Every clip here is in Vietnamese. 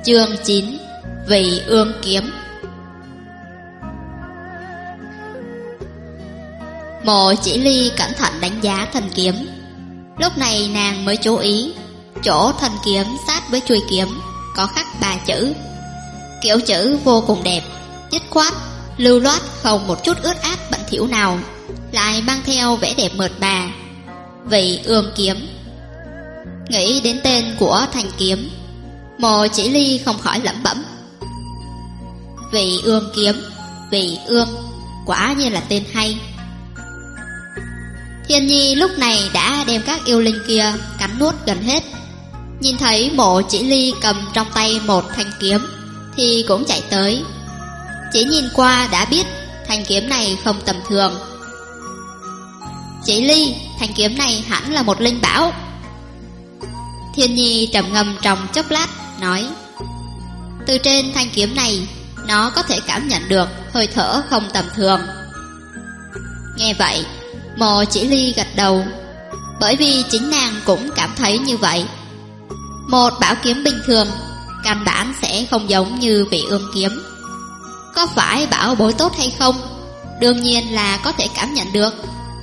Chương 9. Vị ương kiếm. Mộ Chỉ Ly cẩn thận đánh giá thanh kiếm. Lúc này nàng mới chú ý chỗ thanh kiếm sát với chuôi kiếm có khắc 3 chữ. Kiểu chữ vô cùng đẹp, dứt khoát, lưu loát, không một chút ướt át bẩn thỉu nào, lại mang theo vẻ đẹp mượt mà. Vị ương kiếm. Nghĩ đến tên của thanh kiếm, Mộ Chỉ Ly không khỏi lẩm bẩm: Vị ương kiếm, vị ương, quả nhiên là tên hay. Thiên Nhi lúc này đã đem các yêu linh kia cắn nuốt gần hết. Nhìn thấy Mộ Chỉ Ly cầm trong tay một thanh kiếm thì cũng chạy tới. Chỉ nhìn qua đã biết thanh kiếm này không tầm thường. Chỉ Ly, thanh kiếm này hẳn là một linh bảo. Thiên Nhi trầm ngâm trong chốc lát, nói: Từ trên thanh kiếm này, nó có thể cảm nhận được hơi thở không tầm thường. Nghe vậy, Mộ Chỉ Ly gật đầu, bởi vì chính nàng cũng cảm thấy như vậy. Một bảo kiếm bình thường căn bản sẽ không giống như vị ương kiếm. Có phải bảo bối tốt hay không, đương nhiên là có thể cảm nhận được.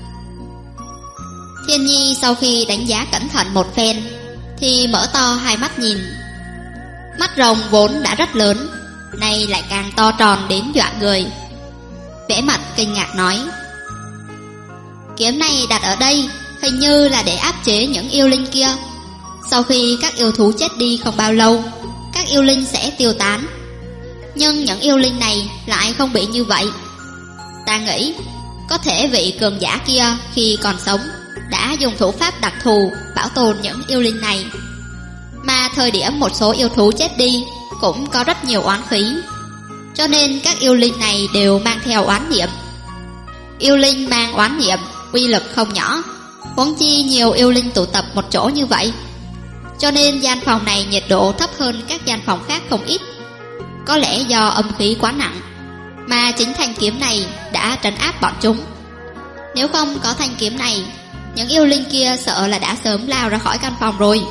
Thiên Nhi sau khi đánh giá cẩn thận một phen thì mở to hai mắt nhìn. Mắt rồng vốn đã rất lớn, nay lại càng to tròn đến dọa người. Vẻ mặt kinh ngạc nói: Kiếm này đặt ở đây hình như là để áp chế những yêu linh kia. Sau khi các yêu thú chết đi không bao lâu, các yêu linh sẽ tiêu tán. Nhưng những yêu linh này lại không bị như vậy. Ta nghĩ có thể vị cường giả kia khi còn sống đã dùng thủ pháp đặc thù bảo tồn những yêu linh này. Mà thời điểm một số yêu thú chết đi cũng có rất nhiều oán khí, cho nên các yêu linh này đều mang theo oán niệm. Yêu linh mang oán niệm uy lực không nhỏ, huống chi nhiều yêu linh tụ tập một chỗ như vậy, cho nên gian phòng này nhiệt độ thấp hơn các gian phòng khác không ít. Có lẽ do âm khí quá nặng, mà chính thanh kiếm này đã trấn áp bọn chúng. Nếu không có thanh kiếm này, những yêu linh kia sợ là đã sớm lao ra khỏi căn phòng rồi.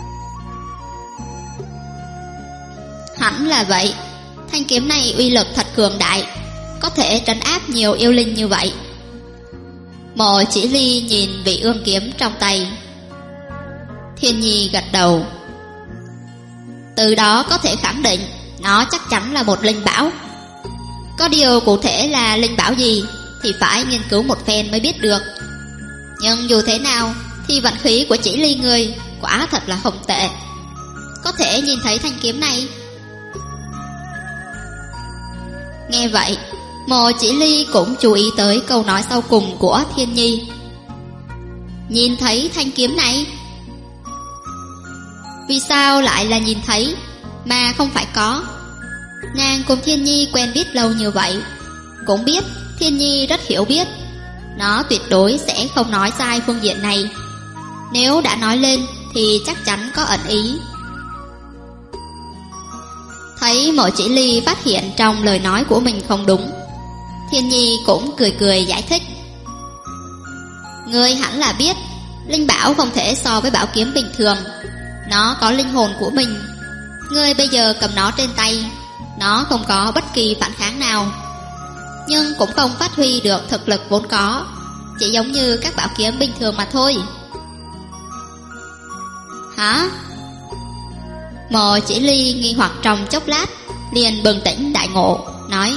Hẳn là vậy, thanh kiếm này uy lực thật cường đại, có thể trấn áp nhiều yêu linh như vậy. Mộ Chỉ Ly nhìn vị ương kiếm trong tay. Thiên Nhi gật đầu. Từ đó có thể khẳng định nó chắc chắn là một linh bảo. Có điều cụ thể là linh bảo gì thì phải nghiên cứu một phen mới biết được. Nhưng dù thế nào thì vận khí của Chỉ Ly người quả thật là không tệ, có thể nhìn thấy thanh kiếm này. Nghe vậy, Mộ Chỉ Ly cũng chú ý tới câu nói sau cùng của Thiên Nhi. Nhìn thấy thanh kiếm này? Vì sao lại là nhìn thấy mà không phải có? Nàng cùng Thiên Nhi quen biết lâu như vậy, cũng biết Thiên Nhi rất hiểu biết, nó tuyệt đối sẽ không nói sai phương diện này. Nếu đã nói lên thì chắc chắn có ẩn ý. Thấy Mộ Chỉ Ly phát hiện trong lời nói của mình không đúng, Thiên Nhi cũng cười cười giải thích: Ngươi hẳn là biết, linh bảo không thể so với bảo kiếm bình thường, nó có linh hồn của mình. Ngươi bây giờ cầm nó trên tay, nó không có bất kỳ phản kháng nào, nhưng cũng không phát huy được thực lực vốn có, chỉ giống như các bảo kiếm bình thường mà thôi. Hả? Mộ Chỉ Ly nghi hoặc trong chốc lát, liền bừng tỉnh đại ngộ, nói: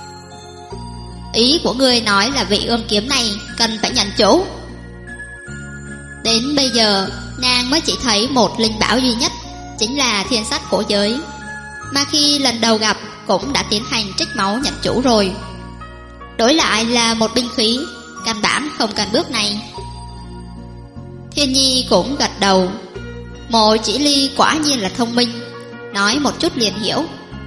Ý của ngươi nói là vị ương kiếm này cần phải nhận chủ. Đến bây giờ nàng mới chỉ thấy một linh bảo duy nhất, chính là thiên sách cổ giới, mà khi lần đầu gặp cũng đã tiến hành trích máu nhận chủ rồi. Đổi lại là một binh khí, căn bản không cần bước này. Thiên Nhi cũng gật đầu. Mộ Chỉ Ly quả nhiên là thông minh, nói một chút liền hiểu.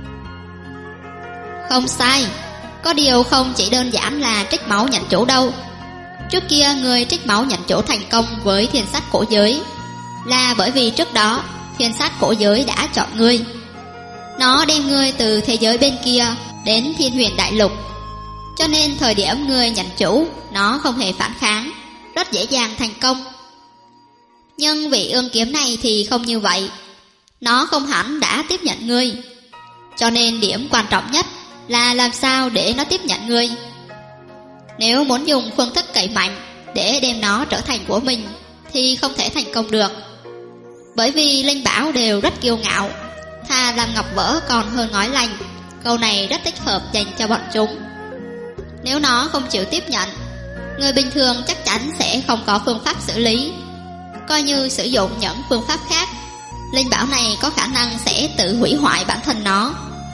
Không sai, có điều không chỉ đơn giản là trích máu nhận chủ đâu. Trước kia người trích máu nhận chủ thành công với thiên sách cổ giới là bởi vì trước đó thiên sách cổ giới đã chọn ngươi. Nó đem ngươi từ thế giới bên kia đến Thiên Huyền Đại Lục, cho nên thời điểm ngươi nhận chủ, nó không hề phản kháng, rất dễ dàng thành công. Nhưng vị ương kiếm này thì không như vậy. nó không hẳn đã tiếp nhận ngươi. Cho nên điểm quan trọng nhất là làm sao để nó tiếp nhận ngươi. Nếu muốn dùng phương thức cậy mạnh để đem nó trở thành của mình thì không thể thành công được. Bởi vì linh bảo đều rất kiêu ngạo, thà làm ngọc vỡ còn hơn ngói lành. Câu này rất thích hợp dành cho bọn chúng. Nếu nó không chịu tiếp nhận, người bình thường chắc chắn sẽ không có phương pháp xử lý. Coi như sử dụng những phương pháp khác, linh bảo này có khả năng sẽ tự hủy hoại bản thân nó.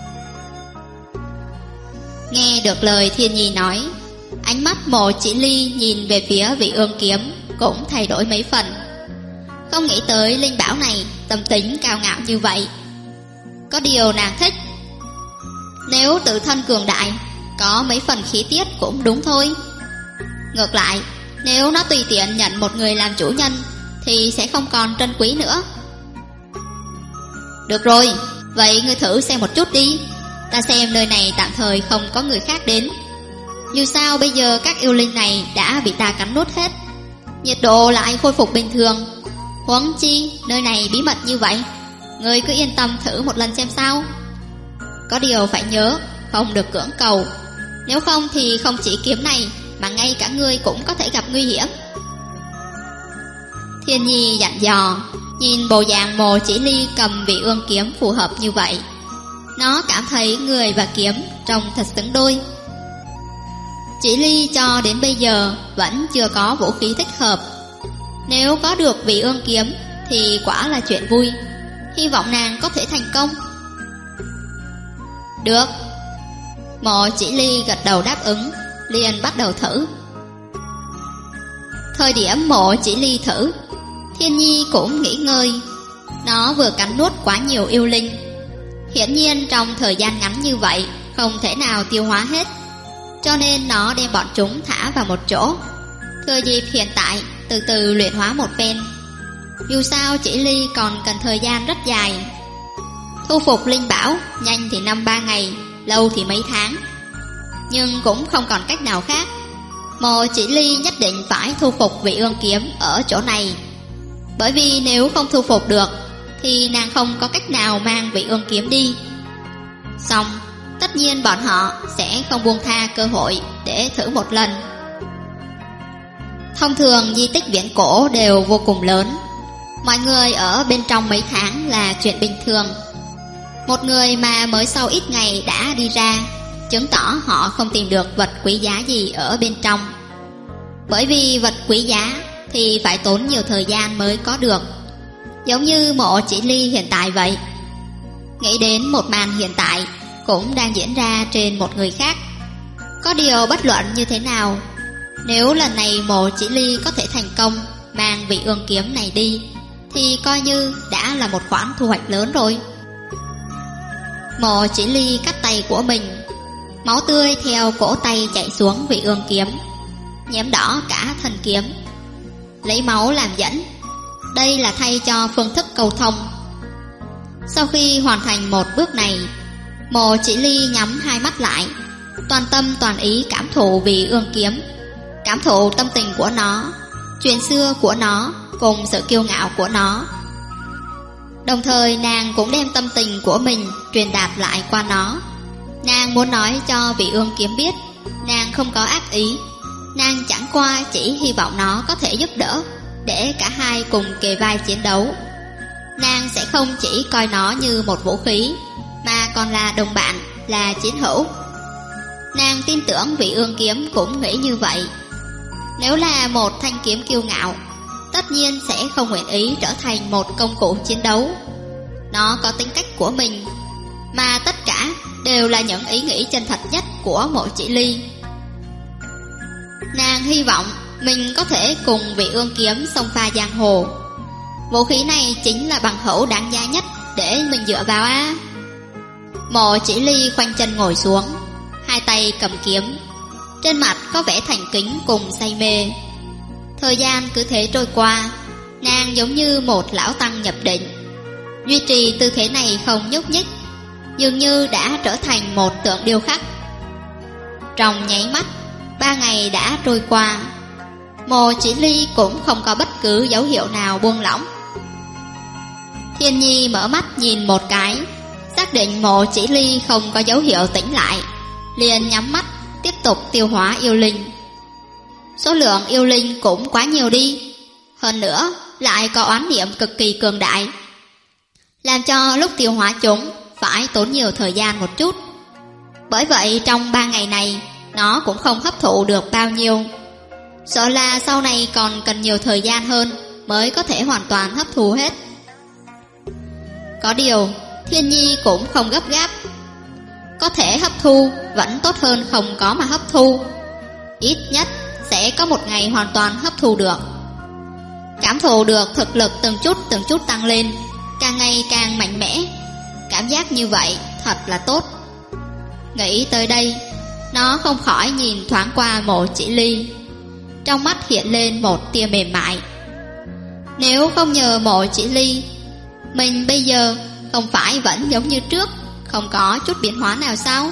Nghe được lời Thiên Nhi nói, ánh mắt Mộ Chỉ Ly nhìn về phía Vị Ương kiếm cũng thay đổi mấy phần. Không nghĩ tới linh bảo này tâm tính cao ngạo như vậy. Có điều nàng thích. Nếu tự thân cường đại, có mấy phần khí tiết cũng đúng thôi. Ngược lại, nếu nó tùy tiện nhận một người làm chủ nhân thì sẽ không còn trân quý nữa. Được rồi, vậy ngươi thử xem một chút đi. Ta xem nơi này tạm thời không có người khác đến. Dù sao bây giờ các yêu linh này đã bị ta cắn nuốt hết, nhiệt độ lại khôi phục bình thường. Huống chi nơi này bí mật như vậy, ngươi cứ yên tâm thử một lần xem sao. Có điều phải nhớ, không được cưỡng cầu. Nếu không thì không chỉ kiếm này mà ngay cả ngươi cũng có thể gặp nguy hiểm. Thiên Nhi dặn dò. Nhìn bộ dạng Mộ Chỉ Ly cầm Vị Ương kiếm phù hợp như vậy, nó cảm thấy người và kiếm trông thật xứng đôi. Chỉ Ly cho đến bây giờ vẫn chưa có vũ khí thích hợp. Nếu có được Vị Ương kiếm thì quả là chuyện vui. Hy vọng nàng có thể thành công. Được. Mộ Chỉ Ly gật đầu đáp ứng, liền bắt đầu thử. Thời điểm Mộ Chỉ Ly thử, Thiên Nhi cũng nghỉ ngơi. Nó vừa cắn nuốt quá nhiều yêu linh, hiển nhiên trong thời gian ngắn như vậy không thể nào tiêu hóa hết. Cho nên nó đem bọn chúng thả vào một chỗ, thừa dịp hiện tại từ từ luyện hóa một phen. Dù sao Chỉ Ly còn cần thời gian rất dài. Thu phục linh bảo nhanh thì 5-3 ngày, lâu thì mấy tháng. Nhưng cũng không còn cách nào khác. Mộ Chỉ Ly nhất định phải thu phục Vị Ương kiếm ở chỗ này. Bởi vì nếu không thu phục được thì nàng không có cách nào mang Vị Ương kiếm đi. Xong, tất nhiên bọn họ sẽ không buông tha cơ hội để thử một lần. Thông thường di tích viễn cổ đều vô cùng lớn, mọi người ở bên trong mấy tháng là chuyện bình thường. Một người mà mới sau ít ngày đã đi ra, chứng tỏ họ không tìm được vật quý giá gì ở bên trong. Bởi vì vật quý giá thì phải tốn nhiều thời gian mới có được. Giống như Mộ Chỉ Ly hiện tại vậy. Nghĩ đến một màn hiện tại cũng đang diễn ra trên một người khác. Có điều bất luận như thế nào, nếu lần này Mộ Chỉ Ly có thể thành công mang Vị Ương kiếm này đi thì coi như đã là một khoản thu hoạch lớn rồi. Mộ Chỉ Ly cắt tay của mình, máu tươi theo cổ tay chảy xuống Vị Ương kiếm, nhuộm đỏ cả thân kiếm. Lấy máu làm dẫn, đây là thay cho phương thức cầu thông. Sau khi hoàn thành một bước này, Mộ Chỉ Ly nhắm hai mắt lại, toàn tâm toàn ý cảm thụ Vị Ương kiếm, cảm thụ tâm tình của nó, chuyện xưa của nó cùng sự kiêu ngạo của nó. Đồng thời nàng cũng đem tâm tình của mình truyền đạt lại qua nó. Nàng muốn nói cho Vị Ương kiếm biết nàng không có ác ý, nàng chẳng qua chỉ hy vọng nó có thể giúp đỡ, để cả hai cùng kề vai chiến đấu. Nàng sẽ không chỉ coi nó như một vũ khí, mà còn là đồng bạn, là chiến hữu. Nàng tin tưởng Vị Ương kiếm cũng nghĩ như vậy. Nếu là một thanh kiếm kiêu ngạo, tất nhiên sẽ không nguyện ý trở thành một công cụ chiến đấu. Nó có tính cách của mình, mà tất cả đều là những ý nghĩ chân thật nhất của Mộ Chỉ Ly. Nàng hy vọng mình có thể cùng Vị Ương kiếm xông pha giang hồ. Vũ khí này chính là bằng hữu đáng giá nhất để mình dựa vào á. Mộ Chỉ Ly khoanh chân ngồi xuống, hai tay cầm kiếm, trên mặt có vẻ thành kính cùng say mê. Thời gian cứ thế trôi qua, nàng giống như một lão tăng nhập định, duy trì tư thế này không nhúc nhích, dường như đã trở thành một tượng điêu khắc. Trong nháy mắt, 3 ngày đã trôi qua, Mộ Chỉ Ly cũng không có bất cứ dấu hiệu nào buông lỏng. Thiên Nhi mở mắt nhìn một cái, xác định Mộ Chỉ Ly không có dấu hiệu tỉnh lại, liền nhắm mắt tiếp tục tiêu hóa yêu linh. Số lượng yêu linh cũng quá nhiều đi, hơn nữa lại có oán niệm cực kỳ cường đại, làm cho lúc tiêu hóa chúng phải tốn nhiều thời gian một chút. Bởi vậy trong 3 ngày này nó cũng không hấp thụ được bao nhiêu, sợ là sau này còn cần nhiều thời gian hơn mới có thể hoàn toàn hấp thụ hết. Có điều Thiên Nhi cũng không gấp gáp, có thể hấp thu vẫn tốt hơn không có mà hấp thu. Ít nhất sẽ có một ngày hoàn toàn hấp thu được, cảm thụ được thực lực từng chút tăng lên, càng ngày càng mạnh mẽ. Cảm giác như vậy thật là tốt. Nghĩ tới đây, nó không khỏi nhìn thoáng qua Mộ Chỉ Ly, trong mắt hiện lên một tia mềm mại. Nếu không nhờ Mộ Chỉ Ly, mình bây giờ không phải vẫn giống như trước, không có chút biến hóa nào sao?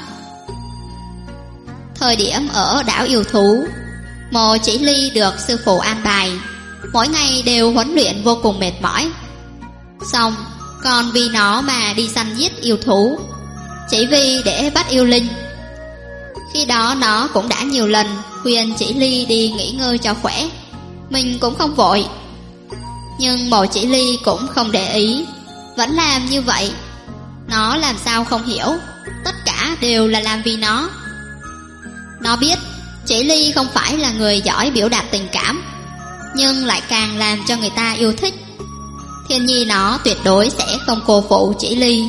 Thời điểm ở đảo yêu thú, Mộ Chỉ Ly được sư phụ an bài, mỗi ngày đều huấn luyện vô cùng mệt mỏi. Xong còn vì nó mà đi săn giết yêu thú, chỉ vì để bắt yêu linh. Khi đó nó cũng đã nhiều lần khuyên Chỉ Ly đi nghỉ ngơi cho khỏe, mình cũng không vội. Nhưng Mộ Chỉ Ly cũng không để ý, vẫn làm như vậy. Nó làm sao không hiểu, tất cả đều là làm vì nó. Nó biết Chỉ Ly không phải là người giỏi biểu đạt tình cảm, nhưng lại càng làm cho người ta yêu thích. Thiên Nhi nó tuyệt đối sẽ không cô phụ Chỉ Ly.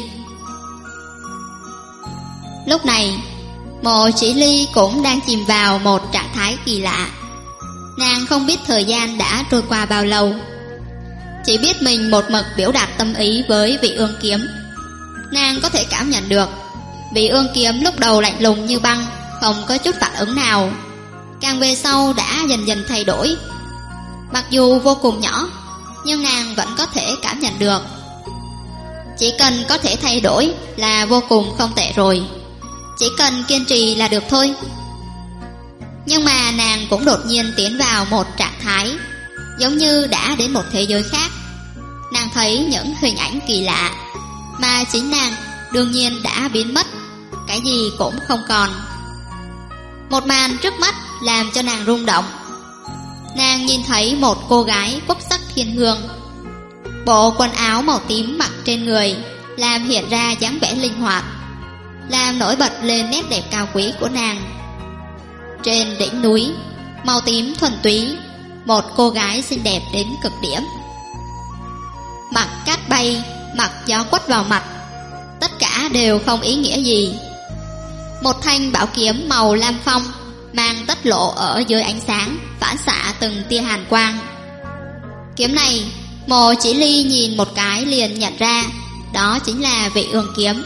Lúc này Mộ Chỉ Ly cũng đang chìm vào một trạng thái kỳ lạ. Nàng không biết thời gian đã trôi qua bao lâu, chỉ biết mình một mực biểu đạt tâm ý với Vị Ương Kiếm. Nàng có thể cảm nhận được Vị Ương Kiếm lúc đầu lạnh lùng như băng, không có chút phản ứng nào, càng về sau đã dần dần thay đổi. Mặc dù vô cùng nhỏ, nhưng nàng vẫn có thể cảm nhận được. Chỉ cần có thể thay đổi là vô cùng không tệ rồi, chỉ cần kiên trì là được thôi. Nhưng mà nàng cũng đột nhiên tiến vào một trạng thái giống như đã đến một thế giới khác. Nàng thấy những hình ảnh kỳ lạ, mà chính nàng đương nhiên đã biến mất, cái gì cũng không còn. Một màn trước mắt làm cho nàng rung động. Nàng nhìn thấy một cô gái quốc sắc thiên hương, bộ quần áo màu tím mặc trên người làm hiện ra dáng vẻ linh hoạt, làm nổi bật lên nét đẹp cao quý của nàng. Trên đỉnh núi màu tím thuần túy, một cô gái xinh đẹp đến cực điểm. Mặt cát bay, mặt gió quất vào mặt, tất cả đều không ý nghĩa gì. Một thanh bảo kiếm màu lam phong mang tất lộ ở dưới ánh sáng, phản xạ từng tia hàn quang. Kiếm này Mộ Chỉ Ly nhìn một cái liền nhận ra, đó chính là Vị Ương Kiếm.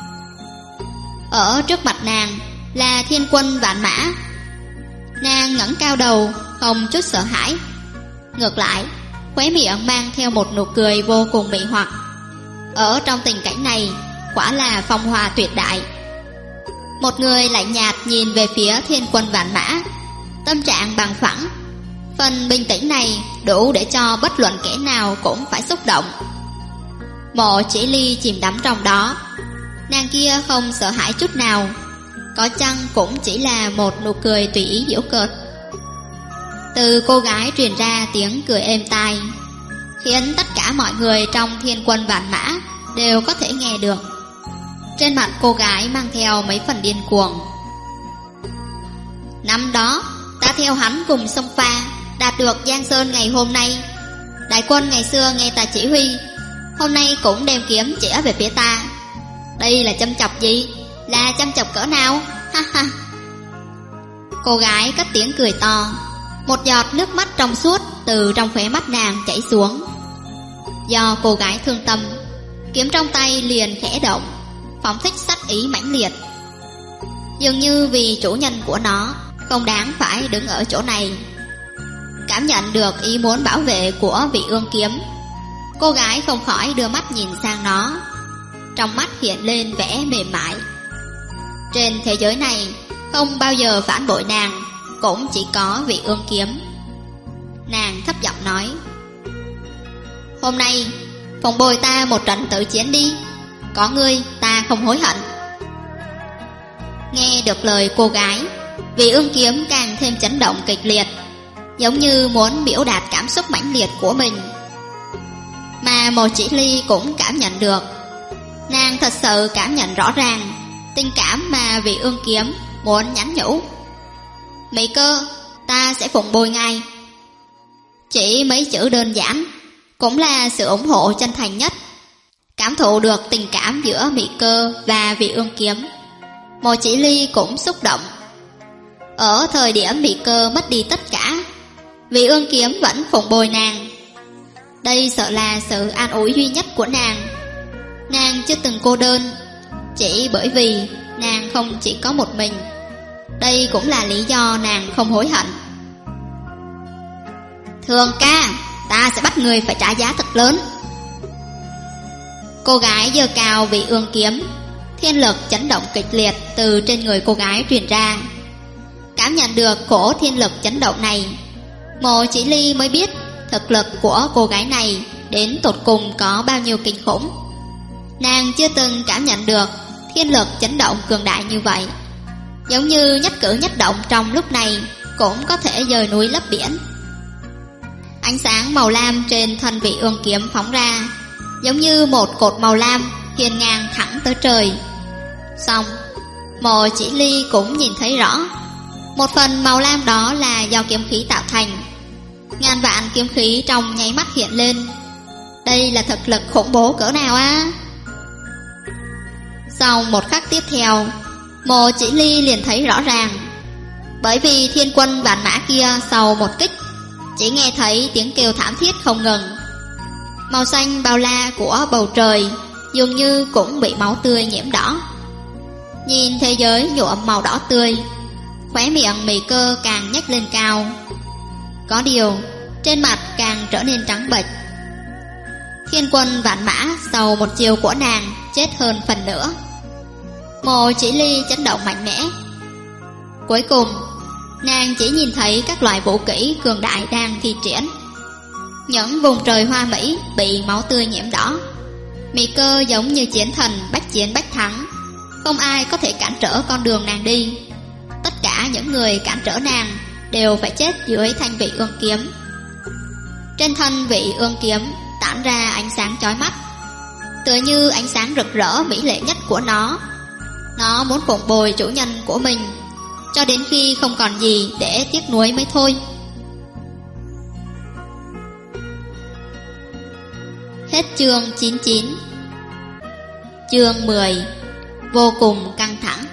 Ở trước mặt nàng là thiên quân vạn mã. Nàng ngẩng cao đầu, không chút sợ hãi, ngược lại khóe miệng mang theo một nụ cười vô cùng mị hoặc. Ở trong tình cảnh này quả là phong hoa tuyệt đại. Một người lạnh nhạt nhìn về phía thiên quân vạn mã, tâm trạng bằng phẳng. Phần bình tĩnh này đủ để cho bất luận kẻ nào cũng phải xúc động. Mộ Chỉ Ly chìm đắm trong đó. Nàng kia không sợ hãi chút nào, có chăng cũng chỉ là một nụ cười tùy ý giễu cợt. Từ cô gái truyền ra tiếng cười êm tai, khiến tất cả mọi người trong thiên quân vạn mã đều có thể nghe được. Trên mặt cô gái mang theo mấy phần điên cuồng. Năm đó ta theo hắn cùng sông pha, đạt được Giang Sơn ngày hôm nay. Đại quân ngày xưa nghe ta chỉ huy, hôm nay cũng đem kiếm chĩa về phía ta. Đây là châm chọc gì? Là châm chọc cỡ nào? Ha ha. Cô gái cất tiếng cười to, một giọt nước mắt trong suốt từ trong khóe mắt nàng chảy xuống. Do cô gái thương tâm, kiếm trong tay liền khẽ động, phóng thích sát ý mãnh liệt. Dường như vì chủ nhân của nó không đáng phải đứng ở chỗ này. Cảm nhận được ý muốn bảo vệ của Vị Ương Kiếm, cô gái không khỏi đưa mắt nhìn sang nó, trong mắt hiện lên vẻ mềm mại. Trên thế giới này không bao giờ phản bội nàng, cũng chỉ có Vị Ương Kiếm. Nàng thấp giọng nói, hôm nay phụng bồi ta một trận tử chiến đi. Có ngươi ta không hối hận. Nghe được lời cô gái, Vị Ương Kiếm càng thêm chấn động kịch liệt, giống như muốn biểu đạt cảm xúc mãnh liệt của mình. Mà Mộ Chỉ Ly cũng cảm nhận được. Nàng thật sự cảm nhận rõ ràng tình cảm mà Vị Ương Kiếm muốn nhắn nhủ. Mỹ Cơ, ta sẽ phụng bồi ngài. Chỉ mấy chữ đơn giản cũng là sự ủng hộ chân thành nhất. Cảm thụ được tình cảm giữa Mỹ Cơ và Vị Ương Kiếm, Mộ Chỉ Ly cũng xúc động. Ở thời điểm Mỹ Cơ mất đi tất cả, Vị Ương Kiếm vẫn phụng bồi nàng. Đây sợ là sự an ủi duy nhất của nàng. Nàng chưa từng cô đơn, chỉ bởi vì nàng không chỉ có một mình. Đây cũng là lý do nàng không hối hận. Thường ca, ta sẽ bắt người phải trả giá thật lớn. Cô gái giơ cao Vị Ương Kiếm, thiên lực chấn động kịch liệt từ trên người cô gái truyền ra. Cảm nhận được cổ thiên lực chấn động này, Mộ Chỉ Ly mới biết thực lực của cô gái này đến tột cùng có bao nhiêu kinh khủng. Nàng chưa từng cảm nhận được thiên lực chấn động cường đại như vậy, giống như nhất cử nhất động trong lúc này cũng có thể dời núi lấp biển. Ánh sáng màu lam trên thân Vị Ương Kiếm phóng ra, giống như một cột màu lam hiên ngang thẳng tới trời. Xong, Mộ Chỉ Ly cũng nhìn thấy rõ, một phần màu lam đó là do kiếm khí tạo thành. Ngàn vạn kiếm khí trong nháy mắt hiện lên. Đây là thực lực khủng bố cỡ nào á? Sau một khắc tiếp theo, Mộ Chỉ Ly liền thấy rõ ràng. Bởi vì thiên quân vạn mã kia sau một kích, chỉ nghe thấy tiếng kêu thảm thiết không ngừng. Màu xanh bao la của bầu trời dường như cũng bị máu tươi nhiễm đỏ. Nhìn thế giới nhuộm màu đỏ tươi, khóe miệng Mỹ Cơ càng nhếch lên cao. Có điều, trên mặt càng trở nên trắng bệch. Thiên quân vạn mã sau một chiều của nàng chết hơn phần nữa. Mộ Chỉ Ly chấn động mạnh mẽ. Cuối cùng, nàng chỉ nhìn thấy các loại vũ kỹ cường đại đang thi triển. Những vùng trời hoa mỹ bị máu tươi nhiễm đỏ. Mỹ Cơ giống như chiến thần bách chiến bách thắng, không ai có thể cản trở con đường nàng đi. Tất cả những người cản trở nàng đều phải chết dưới thanh Vị Ương Kiếm. Trên thân Vị Ương Kiếm tản ra ánh sáng chói mắt, tựa như ánh sáng rực rỡ mỹ lệ nhất của nó. Nó muốn phụng bồi chủ nhân của mình cho đến khi không còn gì để tiếc nuối mới thôi. Hết chương 99. Chương 10. Vô cùng căng thẳng.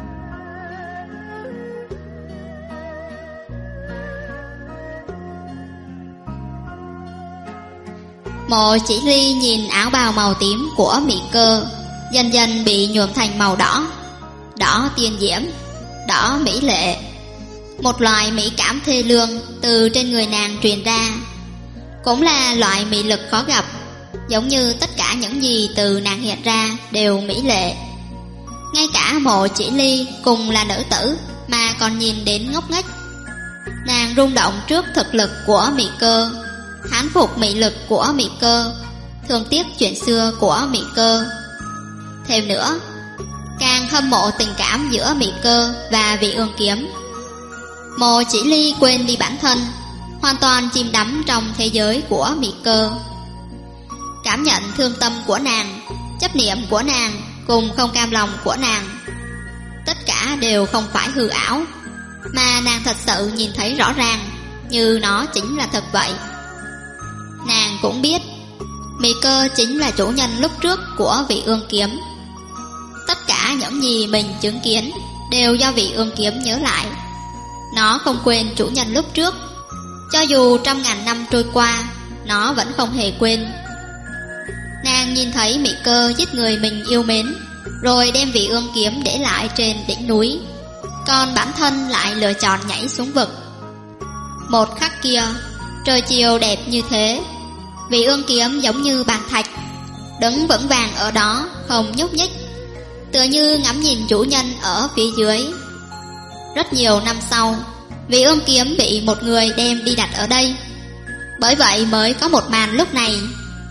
Mộ Chỉ Ly nhìn áo bào màu tím của Mỹ Cơ dần dần bị nhuộm thành màu đỏ. Đỏ tiên diễm, đỏ mỹ lệ. Một loại mỹ cảm thê lương từ trên người nàng truyền ra. Cũng là loại mỹ lực khó gặp, giống như tất cả những gì từ nàng hiện ra đều mỹ lệ. Ngay cả Mộ Chỉ Ly cùng là nữ tử mà còn nhìn đến ngốc nghếch. Nàng rung động trước thực lực của Mỹ Cơ, thán phục mỹ lực của Mỹ Cơ, thương tiếc chuyện xưa của Mỹ Cơ. Thêm nữa, càng hâm mộ tình cảm giữa Mỹ Cơ và Vị Ương Kiếm. Mộ Chỉ Ly quên đi bản thân, hoàn toàn chìm đắm trong thế giới của Mỹ Cơ. Cảm nhận thương tâm của nàng, chấp niệm của nàng cùng không cam lòng của nàng, tất cả đều không phải hư ảo, mà nàng thật sự nhìn thấy rõ ràng, như nó chính là thật vậy. Nàng cũng biết Mỹ Cơ chính là chủ nhân lúc trước của Vị Ương Kiếm. Tất cả những gì mình chứng kiến đều do Vị Ương Kiếm nhớ lại. Nó không quên chủ nhân lúc trước. Cho dù 100.000 năm trôi qua, nó vẫn không hề quên. Nàng nhìn thấy Mỹ Cơ giết người mình yêu mến, rồi đem Vị Ương Kiếm để lại trên đỉnh núi, còn bản thân lại lựa chọn nhảy xuống vực. Một khắc kia, trời chiều đẹp như thế, Vị Ương Kiếm giống như bàn thạch, đứng vững vàng ở đó không nhúc nhích, tựa như ngắm nhìn chủ nhân ở phía dưới. Rất nhiều năm sau, Vị Ương Kiếm bị một người đem đi đặt ở đây, bởi vậy mới có một màn lúc này.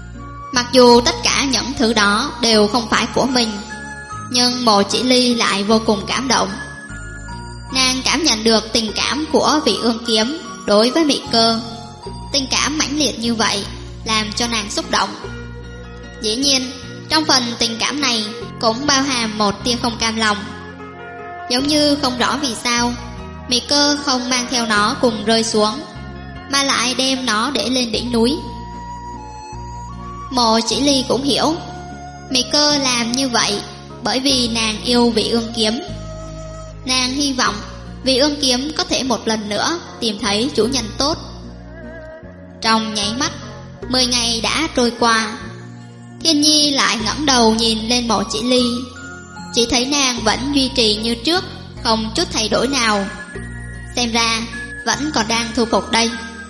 Mặc dù tất cả những thứ đó đều không phải của mình, nhưng Mộ Chỉ Ly lại vô cùng cảm động. Nàng cảm nhận được tình cảm của Vị Ương Kiếm đối với Mị Cơ. Tình cảm mãnh liệt như vậy làm cho nàng xúc động. Dĩ nhiên, trong phần tình cảm này cũng bao hàm một tia không cam lòng. Giống như không rõ vì sao Mị Cơ không mang theo nó cùng rơi xuống, mà lại đem nó để lên đỉnh núi. Mộ Chỉ Ly cũng hiểu Mị Cơ làm như vậy bởi vì nàng yêu Vị Ương Kiếm. Nàng hy vọng Vị Ương Kiếm có thể một lần nữa tìm thấy chủ nhân tốt. Trong nháy mắt 10 ngày đã trôi qua. Thiên Nhi lại ngẩng đầu nhìn lên Mộ Chỉ Ly, chỉ thấy nàng vẫn duy trì như trước, không chút thay đổi nào. Xem ra vẫn còn đang thu phục đây.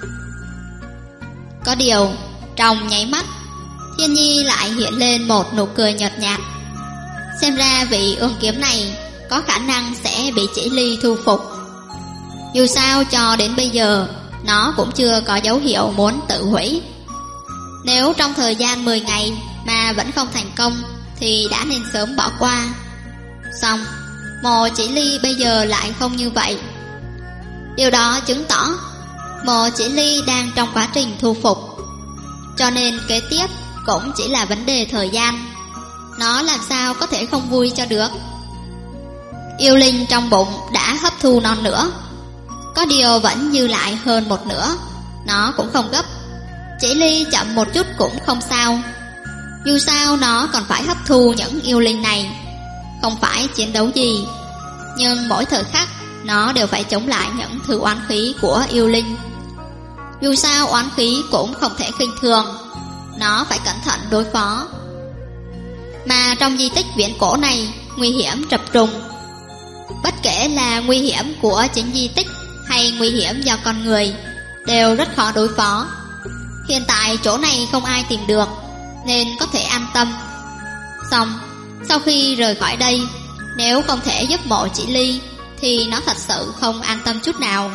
Có điều trong nháy mắt Thiên Nhi lại hiện lên một nụ cười nhợt nhạt. Xem ra Vị Ương Kiếm này có khả năng sẽ bị Chỉ Ly thu phục. Dù sao cho đến bây giờ nó cũng chưa có dấu hiệu muốn tự hủy. Nếu trong thời gian 10 ngày mà vẫn không thành công thì đã nên sớm bỏ qua. Xong, Mộ Chỉ Ly bây giờ lại không như vậy. Điều đó chứng tỏ Mộ Chỉ Ly đang trong quá trình thu phục, cho nên kế tiếp cũng chỉ là vấn đề thời gian. Nó làm sao có thể không vui cho được. Yêu linh trong bụng đã hấp thu non nữa, có điều vẫn dư lại hơn một nửa. Nó cũng không gấp, Chỉ Ly chậm một chút cũng không sao. Dù sao nó còn phải hấp thu những yêu linh này. Không phải chiến đấu gì, nhưng mỗi thời khắc nó đều phải chống lại những thứ oán khí của yêu linh. Dù sao oán khí cũng không thể khinh thường, nó phải cẩn thận đối phó. Mà trong di tích viễn cổ này nguy hiểm trập trùng. Bất kể là nguy hiểm của chính di tích hay nguy hiểm do con người đều rất khó đối phó. Hiện tại chỗ này không ai tìm được nên có thể an tâm. Xong, sau khi rời khỏi đây, nếu không thể giúp Mộ Chỉ Ly thì nó thật sự không an tâm chút nào.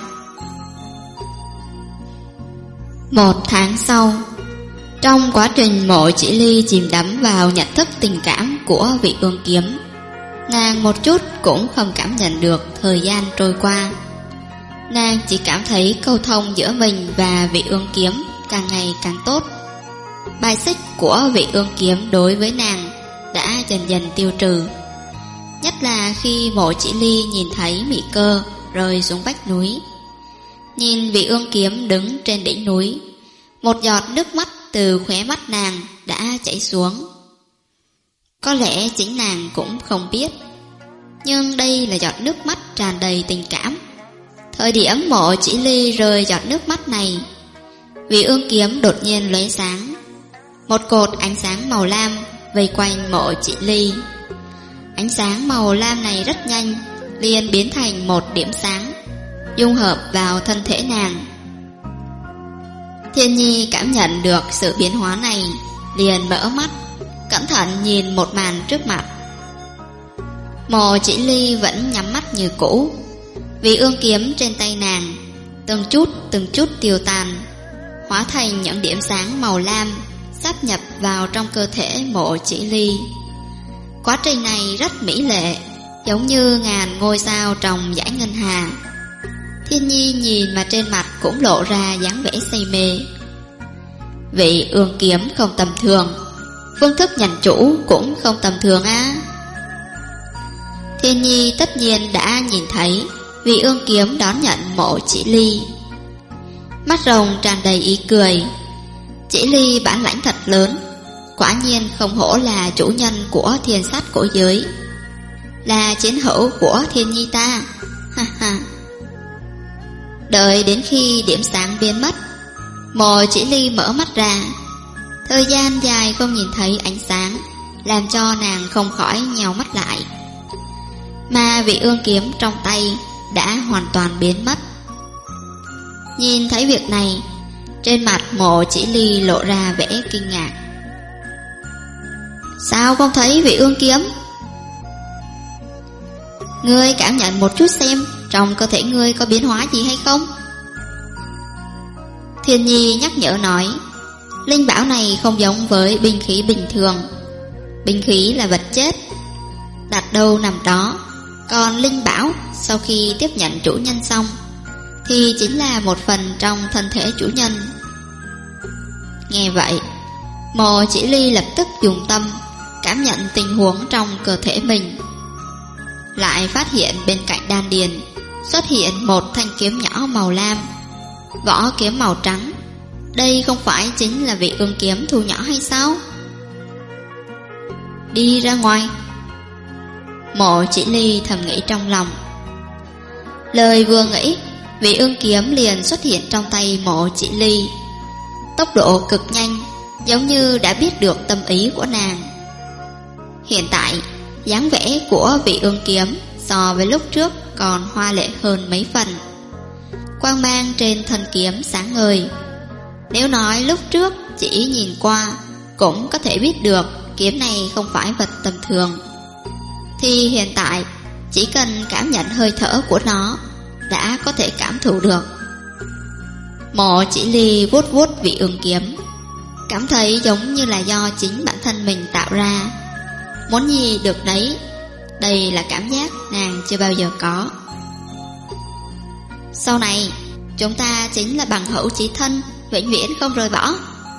1 tháng sau, trong quá trình Mộ Chỉ Ly chìm đắm vào nhận thức tình cảm của Vị Ương Kiếm, nàng một chút cũng không cảm nhận được thời gian trôi qua. Nàng chỉ cảm thấy câu thông giữa mình và Vị Ương Kiếm càng ngày càng tốt. Bài xích của Vị Ương Kiếm đối với nàng đã dần dần tiêu trừ. Nhất là khi Mộ Chỉ Ly nhìn thấy Mị Cơ rơi xuống vách núi. Nhìn Vị Ương Kiếm đứng trên đỉnh núi, một giọt nước mắt từ khóe mắt nàng đã chảy xuống. Có lẽ chính nàng cũng không biết, nhưng đây là giọt nước mắt tràn đầy tình cảm. Thời điểm Mộ Chỉ Ly rơi giọt nước mắt này, Vị Ương Kiếm đột nhiên lóe sáng. Một cột ánh sáng màu lam vây quanh Mộ Chỉ Ly. Ánh sáng màu lam này rất nhanh liền biến thành một điểm sáng, dung hợp vào thân thể nàng. Thiên Nhi cảm nhận được sự biến hóa này, liền mở mắt, cẩn thận nhìn một màn trước mặt. Mộ Chỉ Ly vẫn nhắm mắt như cũ. Vị Ương Kiếm trên tay nàng từng chút tiêu tan, hóa thành những điểm sáng màu lam sáp nhập vào trong cơ thể Mộ Chỉ Ly. Quá trình này rất mỹ lệ, giống như ngàn ngôi sao trong dải ngân hà. Thiên Nhi nhìn mà trên mặt cũng lộ ra dáng vẻ say mê. Vị Ương Kiếm không tầm thường, phương thức nhận chủ cũng không tầm thường á. Thiên Nhi tất nhiên đã nhìn thấy Vị Ương Kiếm đón nhận Mộ Chỉ Ly. Mắt rồng tràn đầy ý cười. Chỉ Ly bản lãnh thật lớn, quả nhiên không hổ là chủ nhân của thiên sát cổ giới, là chiến hữu của Thiên Nhi ta. Ha ha. Đợi đến khi điểm sáng biến mất, Mộ Chỉ Ly mở mắt ra. Thời gian dài không nhìn thấy ánh sáng làm cho nàng không khỏi nheo mắt lại. Mà Vị Ương Kiếm trong tay đã hoàn toàn biến mất. Nhìn thấy việc này, trên mặt Mộ Chỉ Ly lộ ra vẻ kinh ngạc. Sao không thấy Vị Ương Kiếm? Ngươi cảm nhận một chút xem, trong cơ thể ngươi có biến hóa gì hay không? Thiên Nhi nhắc nhở nói. Linh bảo này không giống với binh khí bình thường. Binh khí là vật chết, đặt đâu nằm đó. Còn linh bảo sau khi tiếp nhận chủ nhân xong thì chính là một phần trong thân thể chủ nhân. Nghe vậy, Mộ Chỉ Ly lập tức dùng tâm cảm nhận tình huống trong cơ thể mình. Lại phát hiện bên cạnh đan điền xuất hiện một thanh kiếm nhỏ màu lam, vỏ kiếm màu trắng. Đây không phải chính là Vị Ương kiếm thu nhỏ hay sao? Đi ra ngoài. Mộ Chỉ Ly thầm nghĩ trong lòng. Lời vừa nghĩ, Vị Ương kiếm liền xuất hiện trong tay Mộ Chỉ Ly. Tốc độ cực nhanh, giống như đã biết được tâm ý của nàng. Hiện tại, dáng vẻ của Vị Ương kiếm so với lúc trước còn hoa lệ hơn mấy phần. Quang mang trên thân kiếm sáng ngời. Nếu nói lúc trước chỉ nhìn qua cũng có thể biết được kiếm này không phải vật tầm thường, thì hiện tại chỉ cần cảm nhận hơi thở của nó đã có thể cảm thụ được. Mộ Chỉ Ly vuốt vuốt Vị Ương kiếm, cảm thấy giống như là do chính bản thân mình tạo ra. Muốn gì được đấy. Đây là cảm giác nàng chưa bao giờ có. Sau này chúng ta chính là bằng hữu chí thân, vĩnh viễn không rời bỏ.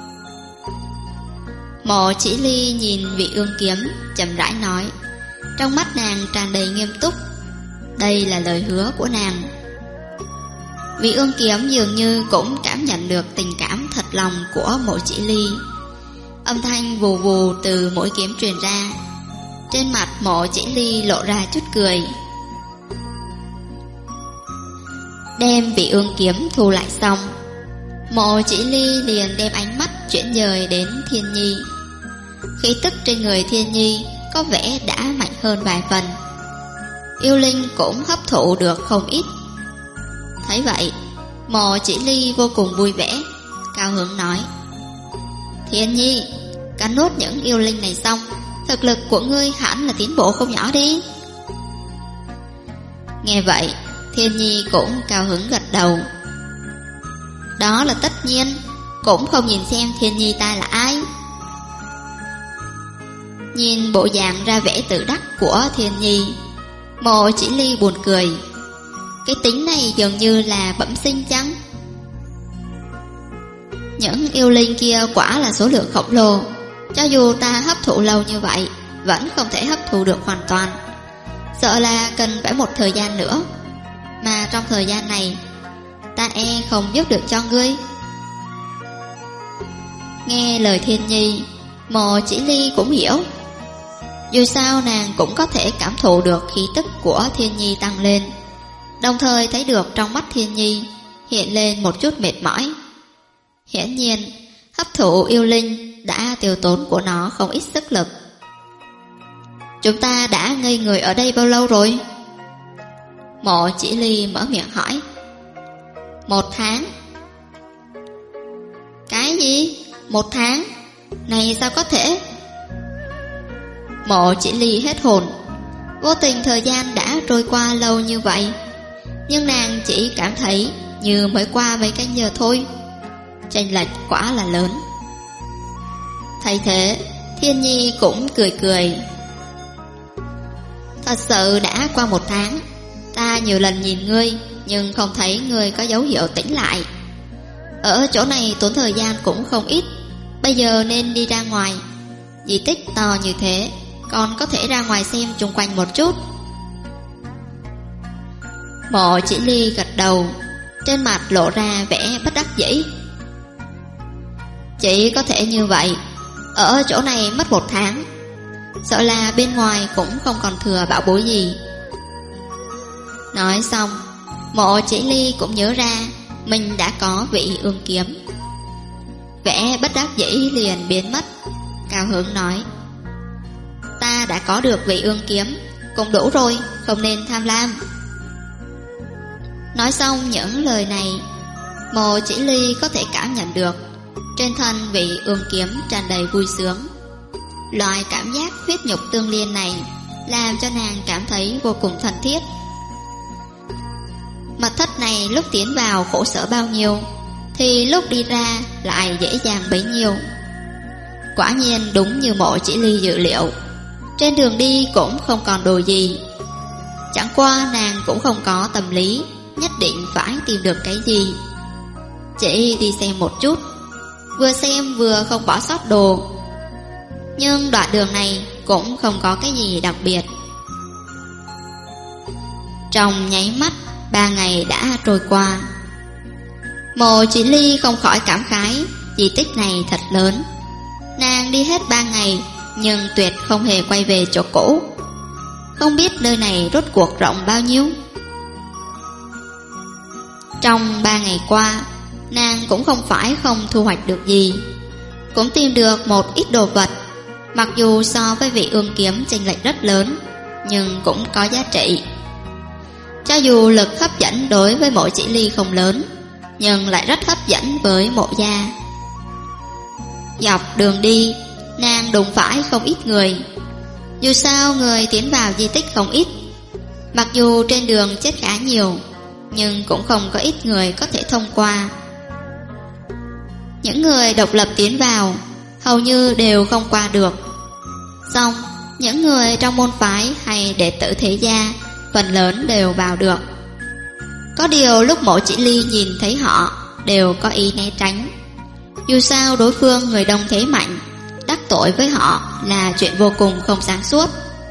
Mộ Chỉ Ly nhìn Vị Ương kiếm chậm rãi nói, trong mắt nàng tràn đầy nghiêm túc. Đây là lời hứa của nàng. Vị Ương kiếm dường như cũng cảm nhận được tình cảm thật lòng của Mộ Chỉ Ly. Âm thanh vù vù từ mỗi kiếm truyền ra. Trên mặt Mộ Chỉ Ly lộ ra chút cười. Đem Vị Ương kiếm thu lại xong, Mộ Chỉ Ly liền đem ánh mắt chuyển dời đến Thiên Nhi. Khí tức trên người Thiên Nhi có vẻ đã mạnh hơn vài phần. Yêu linh cũng hấp thụ được không ít. Thấy vậy, Mộ Chỉ Ly vô cùng vui vẻ, cao hứng nói, Thiên Nhi, cắn nốt những yêu linh này xong, thực lực của ngươi hẳn là tiến bộ không nhỏ đi. Nghe vậy, Thiên Nhi cũng cao hứng gật đầu. Đó là tất nhiên, cũng không nhìn xem Thiên Nhi ta là ai. Nhìn bộ dạng ra vẻ tự đắc của Thiên Nhi, Mộ Chỉ Ly buồn cười. Cái tính này dường như là bẩm sinh chăng? Những yêu linh kia quả là số lượng khổng lồ. Cho dù ta hấp thụ lâu như vậy, vẫn không thể hấp thụ được hoàn toàn. Sợ là cần phải một thời gian nữa. Mà trong thời gian này, ta không giúp được cho ngươi. Nghe lời Thiên Nhi, Mộ Chỉ Ly cũng hiểu. Dù sao nàng cũng có thể cảm thụ được khí tức của Thiên Nhi tăng lên, đồng thời thấy được trong mắt Thiên Nhi hiện lên một chút mệt mỏi. Hiển nhiên, hấp thụ yêu linh đã tiêu tốn của nó không ít sức lực. Chúng ta đã ngây người ở đây bao lâu rồi? Mộ Chỉ Ly mở miệng hỏi. 1 tháng. Cái gì? 1 tháng? Này sao có thể? Mộ Chỉ Ly hết hồn. Vô tình thời gian đã trôi qua lâu như vậy, nhưng nàng chỉ cảm thấy như mới qua mấy canh giờ thôi. Chênh lệch quả là lớn. Thay thế, Thiên Nhi cũng cười cười. Thật sự đã qua 1 tháng. Ta nhiều lần nhìn ngươi, nhưng không thấy ngươi có dấu hiệu tỉnh lại. Ở chỗ này tốn thời gian cũng không ít. Bây giờ nên đi ra ngoài. Di tích to như thế, còn có thể ra ngoài xem chung quanh một chút. Mộ Chỉ Ly gật đầu, trên mặt lộ ra vẻ bất đắc dĩ. Chỉ có thể như vậy. Ở chỗ này mất 1 tháng, sợ là bên ngoài cũng không còn thừa bảo bối gì. Nói xong, Mộ Chỉ Ly cũng nhớ ra mình đã có Vị Ương kiếm. Vẻ bất đắc dĩ liền biến mất, cao hứng nói, ta đã có được Vị Ương kiếm, cũng đủ rồi, không nên tham lam. Nói xong những lời này, Mộ Chỉ Ly có thể cảm nhận được trên thân Vị Ương kiếm tràn đầy vui sướng. Loại cảm giác huyết nhục tương liên này làm cho nàng cảm thấy vô cùng thân thiết. Mật thất này lúc tiến vào khổ sở bao nhiêu, thì lúc đi ra lại dễ dàng bấy nhiêu. Quả nhiên đúng như Mộ Chỉ Ly dự liệu, trên đường đi cũng không còn đồ gì. Chẳng qua nàng cũng không có tâm lý nhất định phải tìm được cái gì, chỉ đi xem một chút, vừa xem vừa không bỏ sót đồ. Nhưng đoạn đường này cũng không có cái gì đặc biệt. Trong nháy mắt 3 ngày đã trôi qua. Mộ Chỉ Ly không khỏi cảm khái, di tích này thật lớn. Nàng đi hết 3 ngày nhưng tuyệt không hề quay về chỗ cũ. Không biết nơi này rốt cuộc rộng bao nhiêu. Trong 3 ngày qua, nàng cũng không phải không thu hoạch được gì, cũng tìm được một ít đồ vật. Mặc dù so với vị ương kiếm chênh lệch rất lớn, nhưng cũng có giá trị. Cho dù lực hấp dẫn đối với Mộ Chỉ Ly không lớn, nhưng lại rất hấp dẫn với Mộ gia. Dọc đường đi, nàng đụng phải không ít người. Dù sao người tiến vào di tích không ít. Mặc dù trên đường chết khá nhiều, nhưng cũng không có ít người có thể thông qua. Những người độc lập tiến vào hầu như đều không qua được. Xong, những người trong môn phái hay đệ tử thế gia phần lớn đều vào được. Có điều lúc Mộ Chỉ Ly nhìn thấy họ đều có ý né tránh. Dù sao đối phương người đông thế mạnh, đắc tội với họ là chuyện vô cùng không sáng suốt.